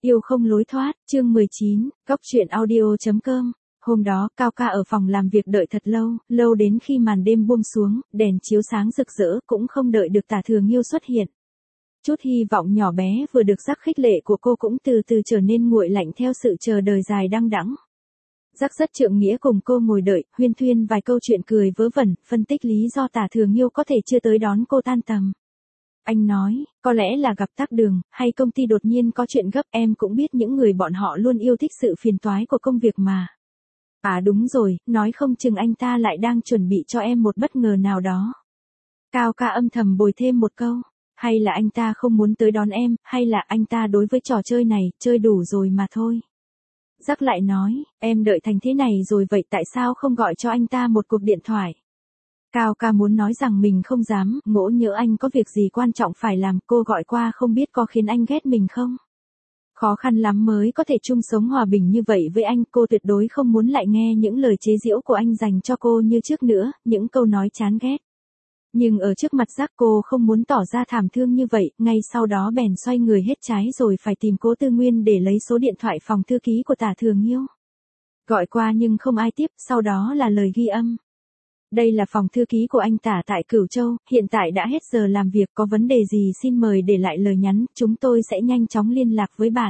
Yêu không lối thoát, chương 19, Góc truyện audio.com. Hôm đó, Cao Ca ở phòng làm việc đợi thật lâu, lâu đến khi màn đêm buông xuống, đèn chiếu sáng rực rỡ cũng không đợi được Tả Thừa Nghiêu xuất hiện. Chút hy vọng nhỏ bé vừa được rắc khích lệ của cô cũng từ từ trở nên nguội lạnh theo sự chờ đợi dài đăng đẵng. Rắc rất trượng nghĩa cùng cô ngồi đợi, huyên thuyên vài câu chuyện cười vớ vẩn, phân tích lý do Tả Thừa Nghiêu có thể chưa tới đón cô tan tầm. Anh nói, có lẽ là gặp tắc đường, hay công ty đột nhiên có chuyện gấp, em cũng biết những người bọn họ luôn yêu thích sự phiền toái của công việc mà. À đúng rồi, nói không chừng anh ta lại đang chuẩn bị cho em một bất ngờ nào đó. Cao Ca âm thầm bồi thêm một câu, hay là anh ta không muốn tới đón em, hay là anh ta đối với trò chơi này, chơi đủ rồi mà thôi. Rắc lại nói, em đợi thành thế này rồi vậy tại sao không gọi cho anh ta một cuộc điện thoại. Cao Ca muốn nói rằng mình không dám, ngỗ nhỡ anh có việc gì quan trọng phải làm, cô gọi qua không biết có khiến anh ghét mình không. Khó khăn lắm mới có thể chung sống hòa bình như vậy với anh, cô tuyệt đối không muốn lại nghe những lời chế giễu của anh dành cho cô như trước nữa, những câu nói chán ghét. Nhưng ở trước mặt Rắc cô không muốn tỏ ra thảm thương như vậy, ngay sau đó bèn xoay người hết trái rồi phải tìm Cố Tư Nguyên để lấy số điện thoại phòng thư ký của Tả Thừa Nghiêu. Gọi qua nhưng không ai tiếp, sau đó là lời ghi âm. Đây là phòng thư ký của anh Tả tại Cửu Châu, hiện tại đã hết giờ làm việc, có vấn đề gì xin mời để lại lời nhắn, chúng tôi sẽ nhanh chóng liên lạc với bạn.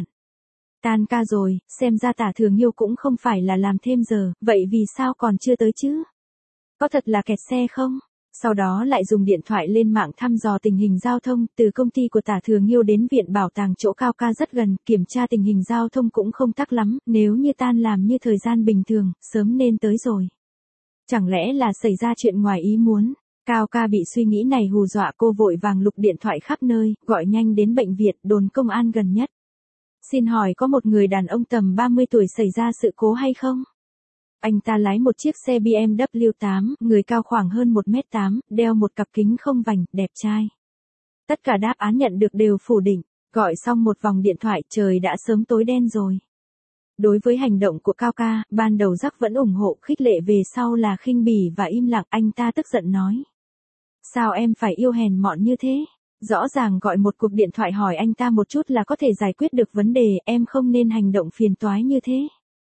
Tan ca rồi, xem ra Tả Thừa Nghiêu cũng không phải là làm thêm giờ, vậy vì sao còn chưa tới chứ? Có thật là kẹt xe không? Sau đó lại dùng điện thoại lên mạng thăm dò tình hình giao thông, từ công ty của Tả Thừa Nghiêu đến viện bảo tàng chỗ Cao Ca rất gần, kiểm tra tình hình giao thông cũng không tắc lắm, nếu như tan làm như thời gian bình thường, sớm nên tới rồi. Chẳng lẽ là xảy ra chuyện ngoài ý muốn? Cao Ca bị suy nghĩ này hù dọa, cô vội vàng lục điện thoại khắp nơi, gọi nhanh đến bệnh viện, đồn công an gần nhất. Xin hỏi có một người đàn ông tầm 30 tuổi xảy ra sự cố hay không? Anh ta lái một chiếc xe BMW 8, người cao khoảng hơn 1m8, đeo một cặp kính không vành, đẹp trai. Tất cả đáp án nhận được đều phủ định, gọi xong một vòng điện thoại, trời đã sớm tối đen rồi. Đối với hành động của Cao Ca, ban đầu Rắc vẫn ủng hộ, khích lệ về sau là khinh bỉ và im lặng, anh ta tức giận nói. Sao em phải yêu hèn mọn như thế? Rõ ràng gọi một cuộc điện thoại hỏi anh ta một chút là có thể giải quyết được vấn đề, em không nên hành động phiền toái như thế.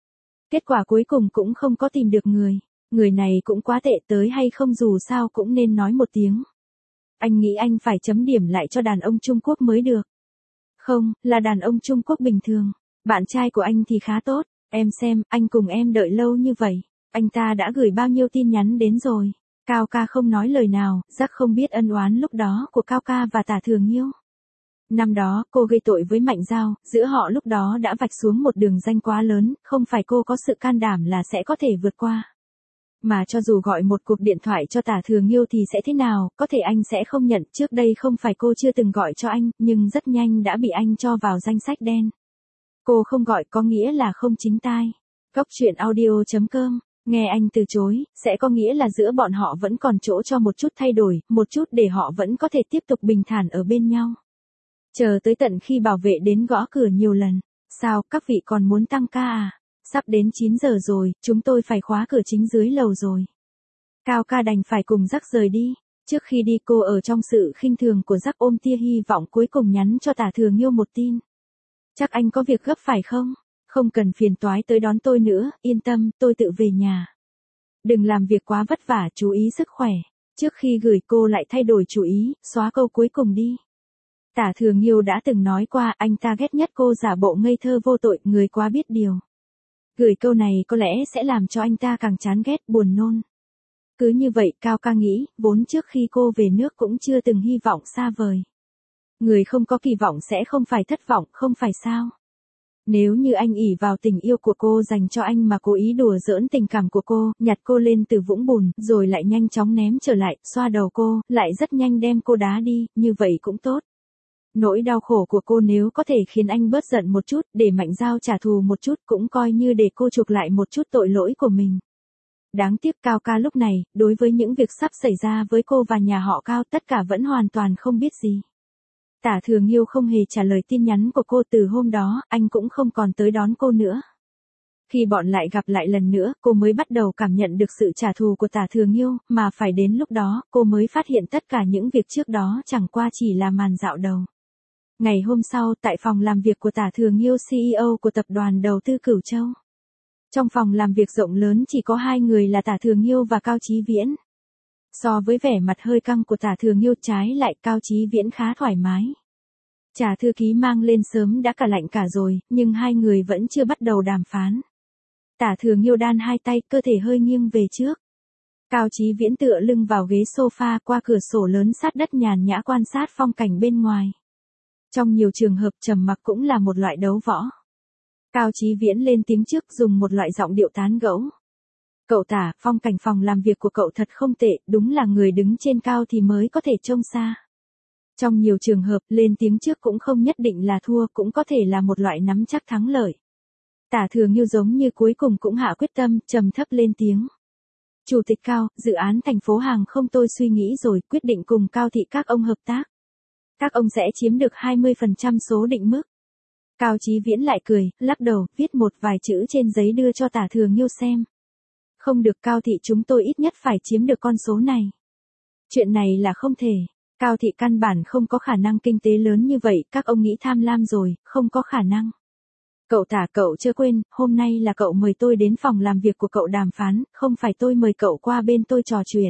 Kết quả cuối cùng cũng không có tìm được người này cũng quá tệ, tới hay không dù sao cũng nên nói một tiếng. Anh nghĩ anh phải chấm điểm lại cho đàn ông Trung Quốc mới được. Không, là đàn ông Trung Quốc bình thường. Bạn trai của anh thì khá tốt, em xem, anh cùng em đợi lâu như vậy, anh ta đã gửi bao nhiêu tin nhắn đến rồi. Cao Ca không nói lời nào, Rắc không biết ân oán lúc đó của Cao Ca và Tả Thừa Nghiêu. Năm đó, cô gây tội với Mạnh Giao, giữa họ lúc đó đã vạch xuống một đường ranh quá lớn, không phải cô có sự can đảm là sẽ có thể vượt qua. Mà cho dù gọi một cuộc điện thoại cho Tả Thừa Nghiêu thì sẽ thế nào, có thể anh sẽ không nhận, trước đây không phải cô chưa từng gọi cho anh, nhưng rất nhanh đã bị anh cho vào danh sách đen. Cô không gọi có nghĩa là không chính tai. Góc truyện audio.com, nghe anh từ chối, sẽ có nghĩa là giữa bọn họ vẫn còn chỗ cho một chút thay đổi, một chút để họ vẫn có thể tiếp tục bình thản ở bên nhau. Chờ tới tận khi bảo vệ đến gõ cửa nhiều lần. Sao, các vị còn muốn tăng ca à? Sắp đến 9 giờ rồi, chúng tôi phải khóa cửa chính dưới lầu rồi. Cao Ca đành phải cùng Rắc rời đi. Trước khi đi cô ở trong sự khinh thường của Rắc ôm tia hy vọng cuối cùng nhắn cho Tả Thừa Nghiêu một tin. Chắc anh có việc gấp phải không? Không cần phiền toái tới đón tôi nữa, yên tâm, tôi tự về nhà. Đừng làm việc quá vất vả, chú ý sức khỏe. Trước khi gửi cô lại thay đổi chủ ý, xóa câu cuối cùng đi. Tả Thừa Nghiêu đã từng nói qua, anh ta ghét nhất cô giả bộ ngây thơ vô tội, người quá biết điều. Gửi câu này có lẽ sẽ làm cho anh ta càng chán ghét, buồn nôn. Cứ như vậy, Cao Ca nghĩ, vốn trước khi cô về nước cũng chưa từng hy vọng xa vời. Người không có kỳ vọng sẽ không phải thất vọng, không phải sao? Nếu như anh ỷ vào tình yêu của cô dành cho anh mà cố ý đùa giỡn tình cảm của cô, nhặt cô lên từ vũng bùn, rồi lại nhanh chóng ném trở lại, xoa đầu cô, lại rất nhanh đem cô đá đi, như vậy cũng tốt. Nỗi đau khổ của cô nếu có thể khiến anh bớt giận một chút, để Mạnh Giao trả thù một chút cũng coi như để cô chuộc lại một chút tội lỗi của mình. Đáng tiếc Cao Ca lúc này, đối với những việc sắp xảy ra với cô và nhà họ Cao tất cả vẫn hoàn toàn không biết gì. Tả Thừa Nghiêu không hề trả lời tin nhắn của cô từ hôm đó, anh cũng không còn tới đón cô nữa. Khi bọn lại gặp lại lần nữa, cô mới bắt đầu cảm nhận được sự trả thù của Tả Thừa Nghiêu, mà phải đến lúc đó, cô mới phát hiện tất cả những việc trước đó chẳng qua chỉ là màn dạo đầu. Ngày hôm sau, tại phòng làm việc của Tả Thừa Nghiêu CEO của tập đoàn đầu tư Cửu Châu. Trong phòng làm việc rộng lớn chỉ có hai người là Tả Thừa Nghiêu và Cao Chí Viễn. So với vẻ mặt hơi căng của Tả Thừa Nghiêu, trái lại Cao Chí Viễn khá thoải mái. Trà thư ký mang lên sớm đã cả lạnh cả rồi, nhưng hai người vẫn chưa bắt đầu đàm phán. Tả Thừa Nghiêu đan hai tay, cơ thể hơi nghiêng về trước. Cao Chí Viễn tựa lưng vào ghế sofa, qua cửa sổ lớn sát đất nhàn nhã quan sát phong cảnh bên ngoài. Trong nhiều trường hợp trầm mặc cũng là một loại đấu võ. Cao Chí Viễn lên tiếng trước, dùng một loại giọng điệu tán gẫu. Cậu Tả, phong cảnh phòng làm việc của cậu thật không tệ, đúng là người đứng trên cao thì mới có thể trông xa. Trong nhiều trường hợp, lên tiếng trước cũng không nhất định là thua, cũng có thể là một loại nắm chắc thắng lợi. Tả Thừa Nghiêu giống như cuối cùng cũng hạ quyết tâm, trầm thấp lên tiếng. Chủ tịch Cao, dự án thành phố hàng không tôi suy nghĩ rồi, quyết định cùng Cao thị các ông hợp tác. Các ông sẽ chiếm được 20% số định mức. Cao Chí Viễn lại cười, lắc đầu, viết một vài chữ trên giấy đưa cho Tả Thừa Nghiêu xem. Không được, Cao thị chúng tôi ít nhất phải chiếm được con số này. Chuyện này là không thể. Cao thị căn bản không có khả năng kinh tế lớn như vậy, các ông nghĩ tham lam rồi, không có khả năng. Cậu Tả, cậu chưa quên, hôm nay là cậu mời tôi đến phòng làm việc của cậu đàm phán, không phải tôi mời cậu qua bên tôi trò chuyện.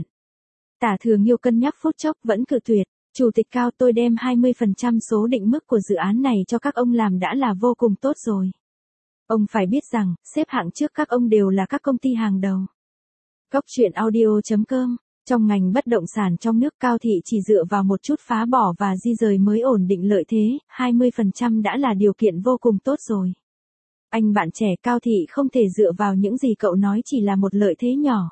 Tả Thừa Nghiêu cân nhắc phút chốc vẫn cự tuyệt. Chủ tịch Cao, tôi đem 20% số định mức của dự án này cho các ông làm đã là vô cùng tốt rồi. Ông phải biết rằng, xếp hạng trước các ông đều là các công ty hàng đầu. Góc truyện audio.com. Trong ngành bất động sản trong nước, Cao thị chỉ dựa vào một chút phá bỏ và di rời mới ổn định lợi thế, 20% đã là điều kiện vô cùng tốt rồi. Anh bạn trẻ, Cao thị không thể dựa vào những gì cậu nói chỉ là một lợi thế nhỏ.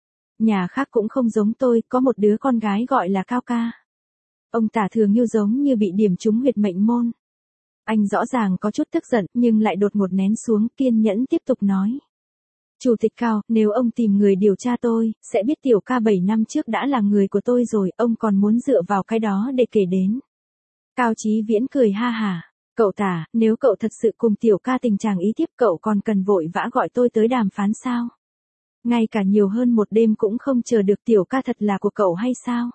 Nhà khác cũng không giống tôi, có một đứa con gái gọi là Cao ca. Ông Tả Thừa Nghiêu giống như bị điểm trúng huyệt mệnh môn. Anh rõ ràng có chút tức giận, nhưng lại đột ngột nén xuống, kiên nhẫn tiếp tục nói. Chủ tịch Cao, nếu ông tìm người điều tra tôi, sẽ biết tiểu ca 7 năm trước đã là người của tôi rồi, ông còn muốn dựa vào cái đó để kể đến. Cao Chí Viễn cười ha hả. Cậu Tả, nếu cậu thật sự cùng tiểu ca tình trạng ý tiếp, cậu còn cần vội vã gọi tôi tới đàm phán sao? Ngay cả nhiều hơn một đêm cũng không chờ được, tiểu ca thật là của cậu hay sao?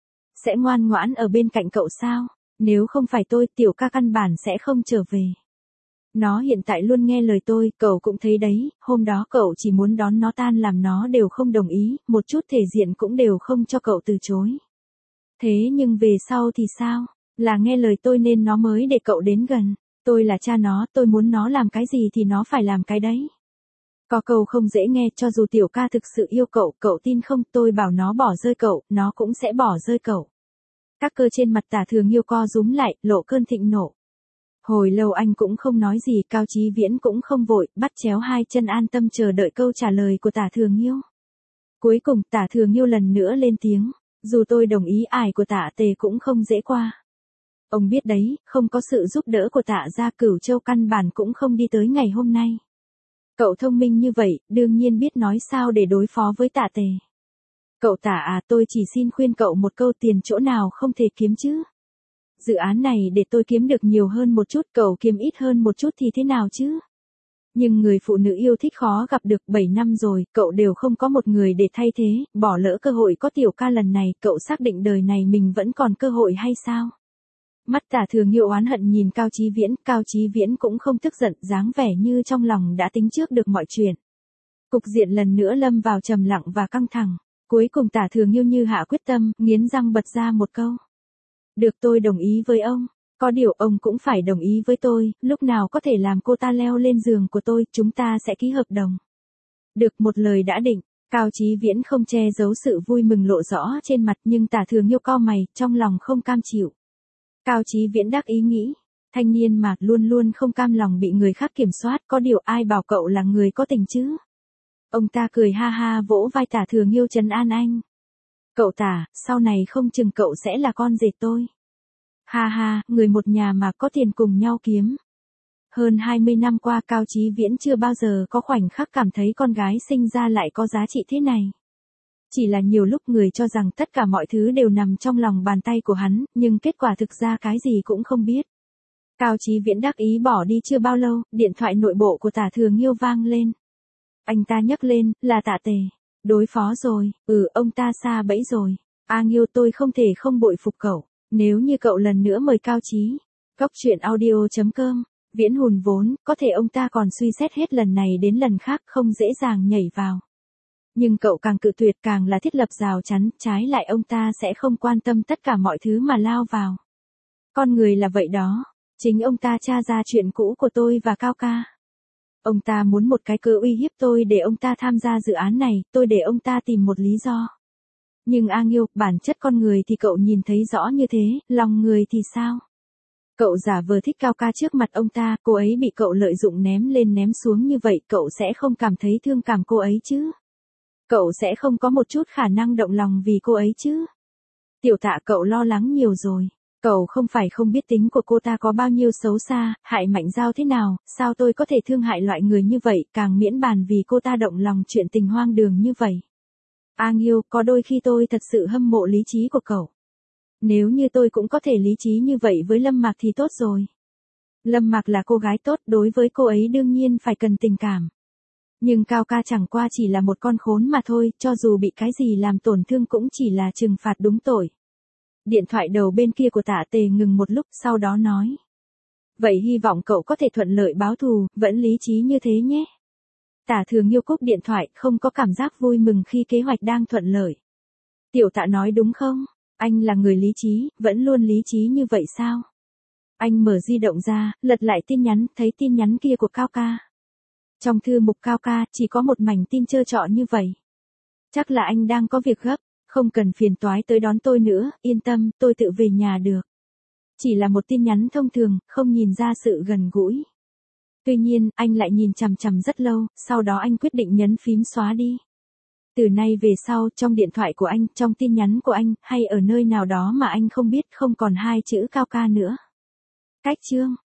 Sẽ ngoan ngoãn ở bên cạnh cậu sao? Nếu không phải tôi, tiểu ca căn bản sẽ không trở về. Nó hiện tại luôn nghe lời tôi, cậu cũng thấy đấy, hôm đó cậu chỉ muốn đón nó tan làm nó đều không đồng ý, một chút thể diện cũng đều không cho cậu từ chối. Thế nhưng về sau thì sao? Là nghe lời tôi nên nó mới để cậu đến gần. Tôi là cha nó, tôi muốn nó làm cái gì thì nó phải làm cái đấy. Có câu không dễ nghe, cho dù tiểu ca thực sự yêu cậu, cậu tin không, tôi bảo nó bỏ rơi cậu, nó cũng sẽ bỏ rơi cậu. Các cơ trên mặt Tả Thừa Nghiêu co rúm lại, lộ cơn thịnh nộ. Hồi lâu anh cũng không nói gì, Cao Chí Viễn cũng không vội, bắt chéo hai chân an tâm chờ đợi câu trả lời của Tả Thừa Nghiêu. Cuối cùng Tả Thừa Nghiêu lần nữa lên tiếng, dù tôi đồng ý ải của Tạ Tề cũng không dễ qua. Ông biết đấy, không có sự giúp đỡ của Tạ gia, Cửu Châu căn bản cũng không đi tới ngày hôm nay. Cậu thông minh như vậy, đương nhiên biết nói sao để đối phó với Tạ Tề. Cậu Tả à, tôi chỉ xin khuyên cậu một câu, tiền chỗ nào không thể kiếm chứ. Dự án này để tôi kiếm được nhiều hơn một chút, cậu kiếm ít hơn một chút thì thế nào chứ? Nhưng người phụ nữ yêu thích khó gặp được, 7 năm rồi, cậu đều không có một người để thay thế, bỏ lỡ cơ hội có tiểu ca lần này, cậu xác định đời này mình vẫn còn cơ hội hay sao? Mắt Tả Thừa Nghiêu oán hận nhìn Cao Chí Viễn, Cao Chí Viễn cũng không tức giận, dáng vẻ như trong lòng đã tính trước được mọi chuyện. Cục diện lần nữa lâm vào trầm lặng và căng thẳng, cuối cùng Tả Thừa Nghiêu như hạ quyết tâm, nghiến răng bật ra một câu. Được, tôi đồng ý với ông, có điều ông cũng phải đồng ý với tôi, lúc nào có thể làm cô ta leo lên giường của tôi, chúng ta sẽ ký hợp đồng. Được, một lời đã định. Cao Chí Viễn không che giấu sự vui mừng lộ rõ trên mặt, nhưng Tả Thừa Nghiêu cau mày, trong lòng không cam chịu. Cao Chí Viễn đắc ý nghĩ, thanh niên mà luôn luôn không cam lòng bị người khác kiểm soát, có điều ai bảo cậu là người có tình chứ. Ông ta cười ha ha vỗ vai Tả Thừa Nghiêu trấn an anh. Cậu Tả, sau này không chừng cậu sẽ là con rể tôi. Ha ha, người một nhà mà có tiền cùng nhau kiếm. Hơn 20 năm qua Cao Chí Viễn chưa bao giờ có khoảnh khắc cảm thấy con gái sinh ra lại có giá trị thế này. Chỉ là nhiều lúc người cho rằng tất cả mọi thứ đều nằm trong lòng bàn tay của hắn, nhưng kết quả thực ra cái gì cũng không biết. Cao Chí Viễn đắc ý bỏ đi chưa bao lâu, điện thoại nội bộ của Tả Thừa Nghiêu vang lên. Anh ta nhấc lên, là Tạ Tề. Đối phó rồi, ông ta sa bẫy rồi. A Nghiêu, tôi không thể không bội phục cậu. Nếu như cậu lần nữa mời Cao Chí Góc truyện audio.com, Viễn hồn vốn, có thể ông ta còn suy xét hết lần này đến lần khác không dễ dàng nhảy vào. Nhưng cậu càng cự tuyệt càng là thiết lập rào chắn, trái lại ông ta sẽ không quan tâm tất cả mọi thứ mà lao vào. Con người là vậy đó, chính ông ta tra ra chuyện cũ của tôi và Cao Ca. Ông ta muốn một cái cớ uy hiếp tôi để ông ta tham gia dự án này, tôi để ông ta tìm một lý do. Nhưng A Nghiêu, bản chất con người thì cậu nhìn thấy rõ như thế, lòng người thì sao? Cậu giả vờ thích Cao Ca trước mặt ông ta, cô ấy bị cậu lợi dụng ném lên ném xuống như vậy, cậu sẽ không cảm thấy thương cảm cô ấy chứ? Cậu sẽ không có một chút khả năng động lòng vì cô ấy chứ? Tiểu Tạ, cậu lo lắng nhiều rồi. Cậu không phải không biết tính của cô ta có bao nhiêu xấu xa, hại Mạnh Giao thế nào, sao tôi có thể thương hại loại người như vậy, càng miễn bàn vì cô ta động lòng chuyện tình hoang đường như vậy. A Nghiêu, có đôi khi tôi thật sự hâm mộ lý trí của cậu. Nếu như tôi cũng có thể lý trí như vậy với Lâm Mạc thì tốt rồi. Lâm Mạc là cô gái tốt, đối với cô ấy đương nhiên phải cần tình cảm. Nhưng Cao Ca chẳng qua chỉ là một con khốn mà thôi, cho dù bị cái gì làm tổn thương cũng chỉ là trừng phạt đúng tội. Điện thoại đầu bên kia của Tạ Tề ngừng một lúc, sau đó nói. Vậy hy vọng cậu có thể thuận lợi báo thù, vẫn lý trí như thế nhé. Tả Thừa Nghiêu cúp điện thoại, không có cảm giác vui mừng khi kế hoạch đang thuận lợi. Tiểu Tạ nói đúng không? Anh là người lý trí, vẫn luôn lý trí như vậy sao? Anh mở di động ra, lật lại tin nhắn, thấy tin nhắn kia của Cao Ca. Trong thư mục Cao Ca, chỉ có một mảnh tin trơ trọi như vậy. Chắc là anh đang có việc gấp, không cần phiền toái tới đón tôi nữa, yên tâm, tôi tự về nhà được. Chỉ là một tin nhắn thông thường, không nhìn ra sự gần gũi. Tuy nhiên, anh lại nhìn chằm chằm rất lâu, sau đó anh quyết định nhấn phím xóa đi. Từ nay về sau, trong điện thoại của anh, trong tin nhắn của anh, hay ở nơi nào đó mà anh không biết, không còn hai chữ Cao Ca nữa. Cách chương